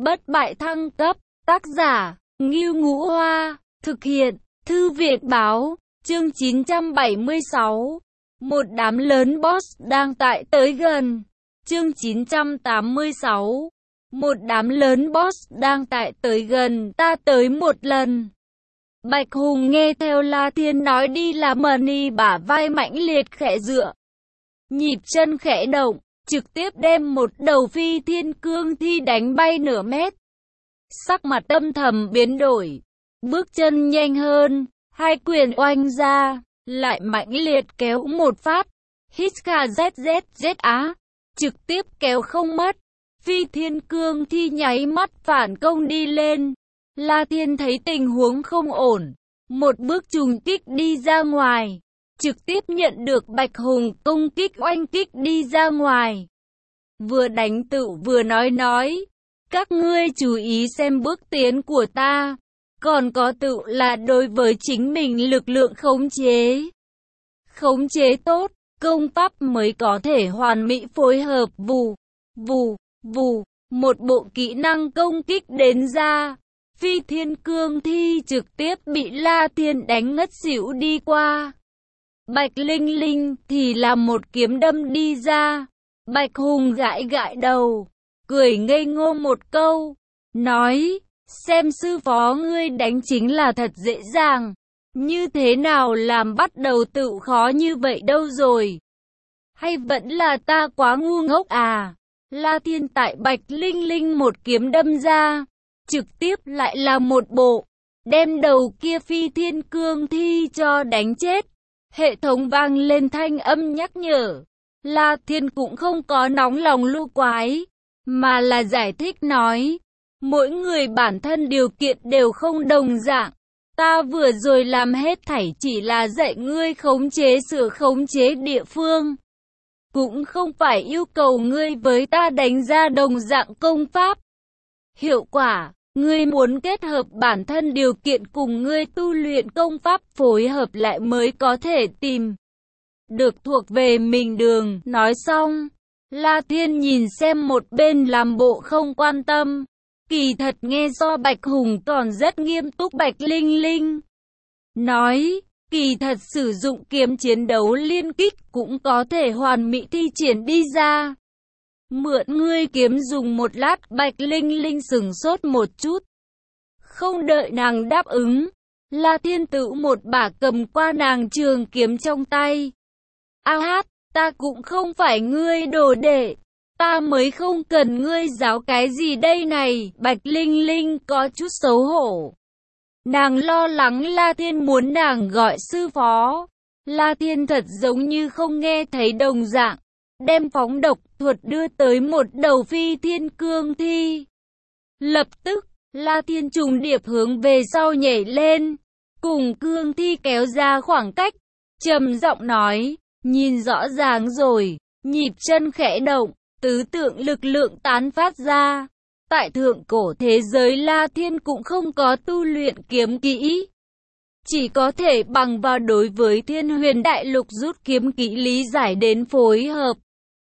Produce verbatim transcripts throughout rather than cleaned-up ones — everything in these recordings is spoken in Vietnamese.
bất bại thăng cấp, tác giả, Ngưu Ngũ Hoa, thực hiện, Thư viện Báo, chương chín trăm bảy mươi sáu. Một đám lớn boss đang tại tới gần. Chương chín trăm tám mươi sáu. Một đám lớn boss đang tại tới gần, ta tới một lần. Bạch Hùng nghe theo La Thiên nói đi là money, bả vai mãnh liệt khẽ dựa. Nhịp chân khẽ động, trực tiếp đem một đầu phi thiên cương thi đánh bay nửa mét. Sắc mặt âm thầm biến đổi, bước chân nhanh hơn, hai quyền oanh ra, lại mãnh liệt kéo một phát. Hít kha z z z á, trực tiếp kéo không mất. Phi thiên cương thi nháy mắt phản công đi lên. La Thiên thấy tình huống không ổn, một bước trùng kích đi ra ngoài, trực tiếp nhận được Bạch Hùng công kích oanh kích đi ra ngoài. Vừa đánh tự vừa nói nói, các ngươi chú ý xem bước tiến của ta, còn có tự là đối với chính mình lực lượng khống chế. Khống chế tốt, công pháp mới có thể hoàn mỹ phối hợp. Vù, vù, vù, một bộ kỹ năng công kích đến ra. Phi thiên cương thi trực tiếp bị La Thiên đánh ngất xỉu đi qua. Bạch Linh Linh thì là một kiếm đâm đi ra. Bạch Hùng gãi gãi đầu, cười ngây ngô một câu, nói, xem sư phó ngươi đánh chính là thật dễ dàng, như thế nào làm bắt đầu tự khó như vậy đâu rồi? Hay vẫn là ta quá ngu ngốc à? La Thiên tại Bạch Linh Linh một kiếm đâm ra, trực tiếp lại là một bộ, đem đầu kia phi thiên cương thi cho đánh chết. Hệ thống vang lên thanh âm nhắc nhở. La Thiên cũng không có nóng lòng lưu quái, mà là giải thích nói, mỗi người bản thân điều kiện đều không đồng dạng. Ta vừa rồi làm hết thảy chỉ là dạy ngươi khống chế sửa khống chế địa phương, cũng không phải yêu cầu ngươi với ta đánh ra đồng dạng công pháp. Hiệu quả, ngươi muốn kết hợp bản thân điều kiện cùng ngươi tu luyện công pháp phối hợp lại mới có thể tìm được thuộc về mình đường. Nói xong, La Thiên nhìn xem một bên làm bộ không quan tâm. Kỳ thật nghe do Bạch Hùng còn rất nghiêm túc. Bạch Linh Linh nói, kỳ thật sử dụng kiếm chiến đấu liên kích cũng có thể hoàn mỹ thi triển đi ra. Mượn ngươi kiếm dùng một lát. Bạch Linh Linh sửng sốt một chút, không đợi nàng đáp ứng, La Thiên tự một bả cầm qua nàng trường kiếm trong tay. A hát, ta cũng không phải ngươi đồ đệ, ta mới không cần ngươi giáo cái gì đây này. Bạch Linh Linh có chút xấu hổ, nàng lo lắng La Thiên muốn nàng gọi sư phó. La Thiên thật giống như không nghe thấy đồng dạng, đem phóng độc thuật đưa tới một đầu phi thiên cương thi. Lập tức, La Thiên trùng điệp hướng về sau nhảy lên, cùng cương thi kéo ra khoảng cách, trầm giọng nói, nhìn rõ ràng rồi. Nhịp chân khẽ động, tứ tượng lực lượng tán phát ra. Tại thượng cổ thế giới, La Thiên cũng không có tu luyện kiếm kỹ, chỉ có thể bằng vào đối với Thiên Huyền Đại Lục rút kiếm kỹ lý giải đến phối hợp.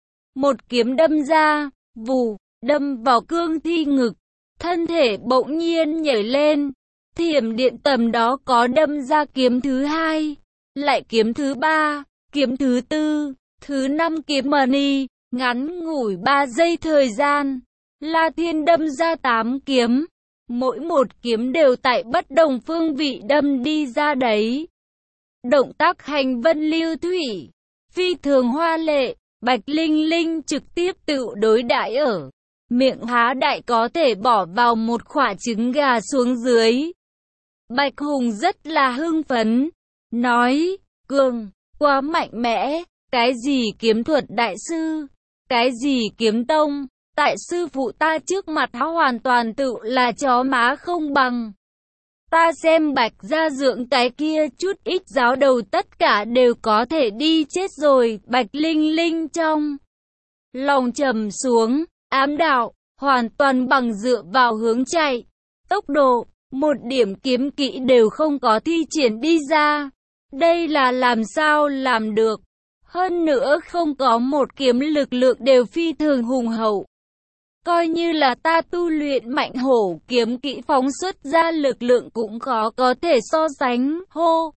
Một kiếm đâm ra, vù, đâm vào cương thi ngực, thân thể bỗng nhiên nhảy lên. Thiểm điện tầm đó có đâm ra kiếm thứ hai, lại kiếm thứ ba, kiếm thứ tư, thứ năm kiếm money. Ngắn ngủi ba giây thời gian, La Thiên đâm ra tám kiếm, mỗi một kiếm đều tại bất đồng phương vị đâm đi ra đấy. Động tác hành vân lưu thủy, phi thường hoa lệ. Bạch Linh Linh trực tiếp tự đối đãi ở miệng há đại có thể bỏ vào một quả trứng gà xuống dưới. Bạch Hùng rất là hưng phấn, nói, cường, quá mạnh mẽ, cái gì kiếm thuật đại sư, cái gì kiếm tông, tại sư phụ ta trước mặt hắn hoàn toàn tự là chó má không bằng. Ta xem Bạch gia dưỡng cái kia chút ít giáo đầu tất cả đều có thể đi chết rồi. Bạch Linh Linh trong lòng trầm xuống, ám đạo, hoàn toàn bằng dựa vào hướng chạy, tốc độ, một điểm kiếm kỹ đều không có thi triển đi ra. Đây là làm sao làm được? Hơn nữa không có một kiếm lực lượng đều phi thường hùng hậu. Coi như là ta tu luyện mạnh hổ kiếm kỹ phóng xuất ra lực lượng cũng khó có thể so sánh. Hô!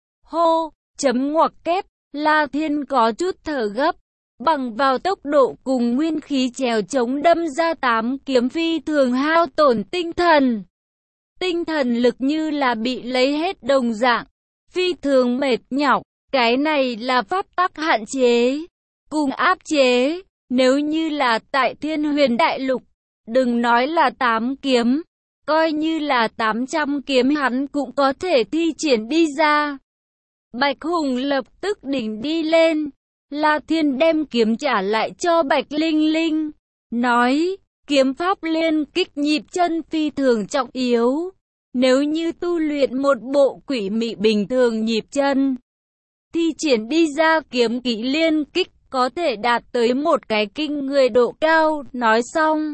Hô! Chấm ngoặc kép, La Thiên có chút thở gấp. Bằng vào tốc độ cùng nguyên khí trèo chống đâm ra tám kiếm phi thường hao tổn tinh thần. Tinh thần lực như là bị lấy hết đồng dạng, phi thường mệt nhọc. Cái này là pháp tắc hạn chế, cùng áp chế. Nếu như là tại Thiên Huyền Đại Lục, đừng nói là tám kiếm, coi như là tám trăm kiếm hắn cũng có thể thi triển đi ra. Bạch Hùng lập tức đỉnh đi lên. La Thiên đem kiếm trả lại cho Bạch Linh Linh, nói, kiếm pháp liên kích nhịp chân phi thường trọng yếu. Nếu như tu luyện một bộ quỷ mị bình thường nhịp chân, thi triển đi ra kiếm kỹ liên kích có thể đạt tới một cái kinh người độ cao. Nói xong,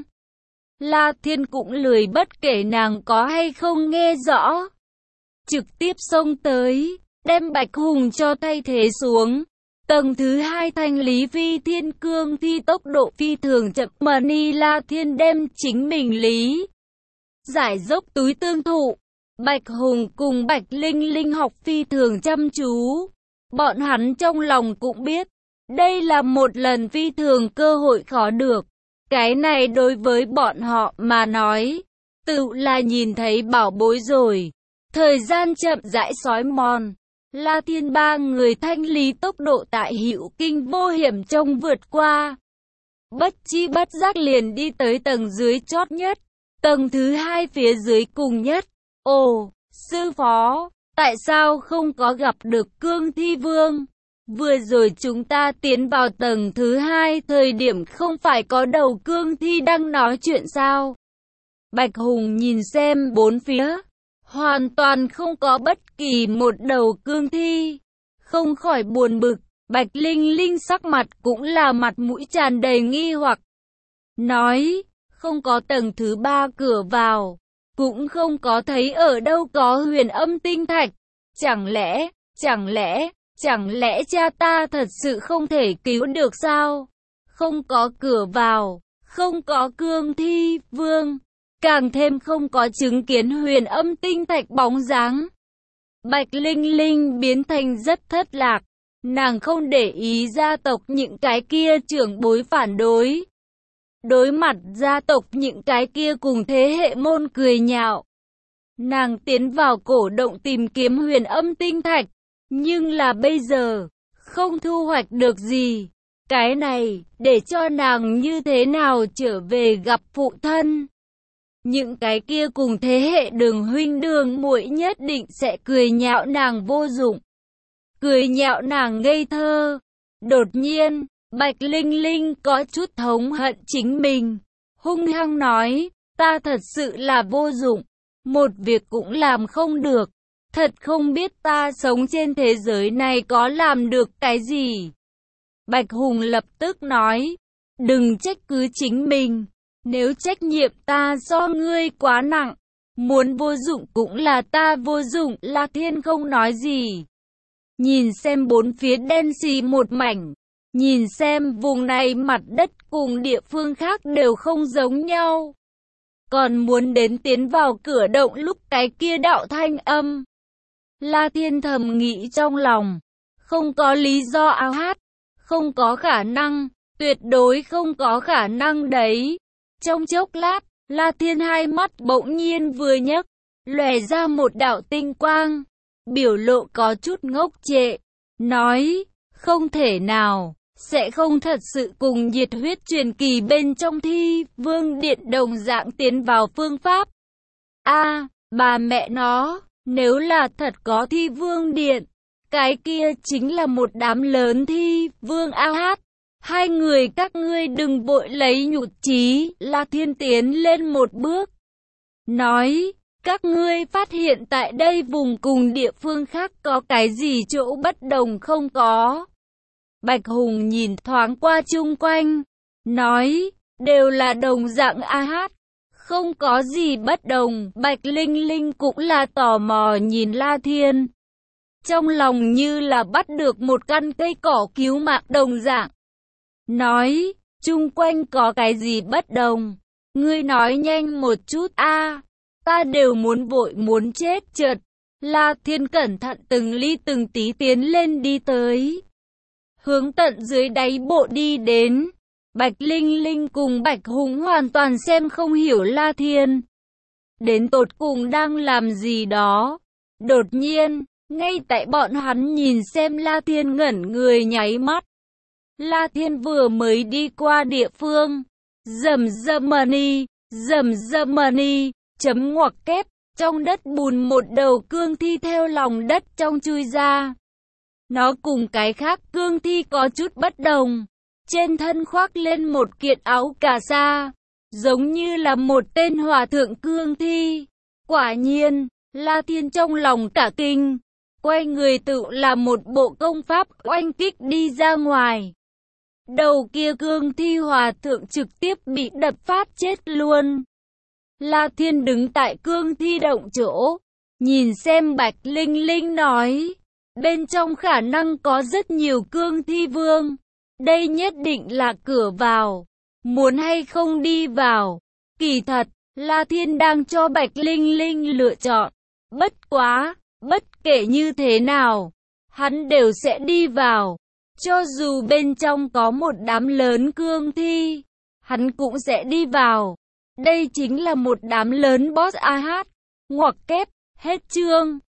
La Thiên cũng lười bất kể nàng có hay không nghe rõ, trực tiếp xông tới, đem Bạch Hùng cho thay thế xuống. Tầng thứ hai thanh lý phi thiên cương thi tốc độ phi thường chậm mà ni La Thiên đem chính mình lý giải dốc túi tương thụ. Bạch Hùng cùng Bạch Linh Linh học phi thường chăm chú. Bọn hắn trong lòng cũng biết, đây là một lần phi thường cơ hội khó được. Cái này đối với bọn họ mà nói, tự là nhìn thấy bảo bối rồi. Thời gian chậm rãi xói mòn. La Thiên ba người thanh lý tốc độ tại Hữu Kinh vô hiểm trông vượt qua. Bất chi bất giác liền đi tới tầng dưới chót nhất, tầng thứ hai phía dưới cùng nhất. Ồ, sư phó, tại sao không có gặp được Cương Thi Vương? Vừa rồi chúng ta tiến vào tầng thứ hai thời điểm không phải có đầu cương thi đang nói chuyện sao? Bạch Hùng nhìn xem bốn phía, hoàn toàn không có bất kỳ một đầu cương thi, không khỏi buồn bực. Bạch Linh Linh sắc mặt cũng là mặt mũi tràn đầy nghi hoặc, nói, không có tầng thứ ba cửa vào, cũng không có thấy ở đâu có huyền âm tinh thạch. Chẳng lẽ, chẳng lẽ, chẳng lẽ cha ta thật sự không thể cứu được sao? Không có cửa vào, không có cương thi vương, càng thêm không có chứng kiến huyền âm tinh thạch bóng dáng. Bạch Linh Linh biến thành rất thất lạc, nàng không để ý gia tộc những cái kia trưởng bối phản đối. Đối mặt gia tộc những cái kia cùng thế hệ môn cười nhạo, nàng tiến vào cổ động tìm kiếm huyền âm tinh thạch, nhưng là bây giờ, không thu hoạch được gì. Cái này, để cho nàng như thế nào trở về gặp phụ thân? Những cái kia cùng thế hệ đường huynh đường muội nhất định sẽ cười nhạo nàng vô dụng, cười nhạo nàng ngây thơ. Đột nhiên, Bạch Linh Linh có chút thống hận chính mình, hung hăng nói, ta thật sự là vô dụng, một việc cũng làm không được, thật không biết ta sống trên thế giới này có làm được cái gì. Bạch Hùng lập tức nói, đừng trách cứ chính mình, nếu trách nhiệm ta do ngươi quá nặng, muốn vô dụng cũng là ta vô dụng. La Thiên không nói gì, nhìn xem bốn phía đen xì một mảnh, nhìn xem vùng này mặt đất cùng địa phương khác đều không giống nhau. Còn muốn đến tiến vào cửa động lúc cái kia đạo thanh âm. La Thiên thầm nghĩ trong lòng, không có lý do áo hát, không có khả năng, tuyệt đối không có khả năng đấy. Trong chốc lát, La Thiên hai mắt bỗng nhiên vừa nhấc, lòe ra một đạo tinh quang, biểu lộ có chút ngốc trệ, nói, không thể nào, sẽ không thật sự cùng nhiệt huyết truyền kỳ bên trong Thi Vương Điện đồng dạng tiến vào phương pháp. A, à, bà mẹ nó, nếu là thật có Thi Vương Điện, cái kia chính là một đám lớn Thi Vương a hát. Hai người các ngươi đừng vội lấy nhụt chí. La Thiên tiến lên một bước, nói, các ngươi phát hiện tại đây vùng cùng địa phương khác có cái gì chỗ bất đồng không có? Bạch Hùng nhìn thoáng qua chung quanh, nói, đều là đồng dạng a hát, không có gì bất đồng. Bạch Linh Linh cũng là tò mò nhìn La Thiên, trong lòng như là bắt được một căn cây cỏ cứu mạng đồng dạng, nói, Chung quanh có cái gì bất đồng? Ngươi nói nhanh một chút a, ta đều muốn vội muốn chết chợt. La Thiên cẩn thận từng ly từng tí tiến lên đi tới. Hướng tận dưới đáy bộ đi đến. Bạch Linh Linh cùng Bạch Hùng hoàn toàn xem không hiểu La Thiên đến tột cùng đang làm gì đó. Đột nhiên, ngay tại bọn hắn nhìn xem La Thiên ngẩn người nháy mắt. La Thiên vừa mới đi qua địa phương. Rầm Germany, rầm Germany, chấm ngoặc kép, trong đất bùn một đầu cương thi theo lòng đất trong chui ra. Nó cùng cái khác cương thi có chút bất đồng. Trên thân khoác lên một kiện áo cà sa, giống như là một tên hòa thượng cương thi. Quả nhiên, La Thiên trong lòng cả kinh, quay người tự làm một bộ công pháp oanh kích đi ra ngoài. Đầu kia cương thi hòa thượng trực tiếp bị đập phát chết luôn. La Thiên đứng tại cương thi động chỗ, nhìn xem Bạch Linh Linh nói, bên trong khả năng có rất nhiều cương thi vương. Đây nhất định là cửa vào, muốn hay không đi vào. Kỳ thật, La Thiên đang cho Bạch Linh Linh lựa chọn. Bất quá, bất kể như thế nào, hắn đều sẽ đi vào. Cho dù bên trong có một đám lớn cương thi, hắn cũng sẽ đi vào. Đây chính là một đám lớn boss a hát. Ngoặc kép, hết chương.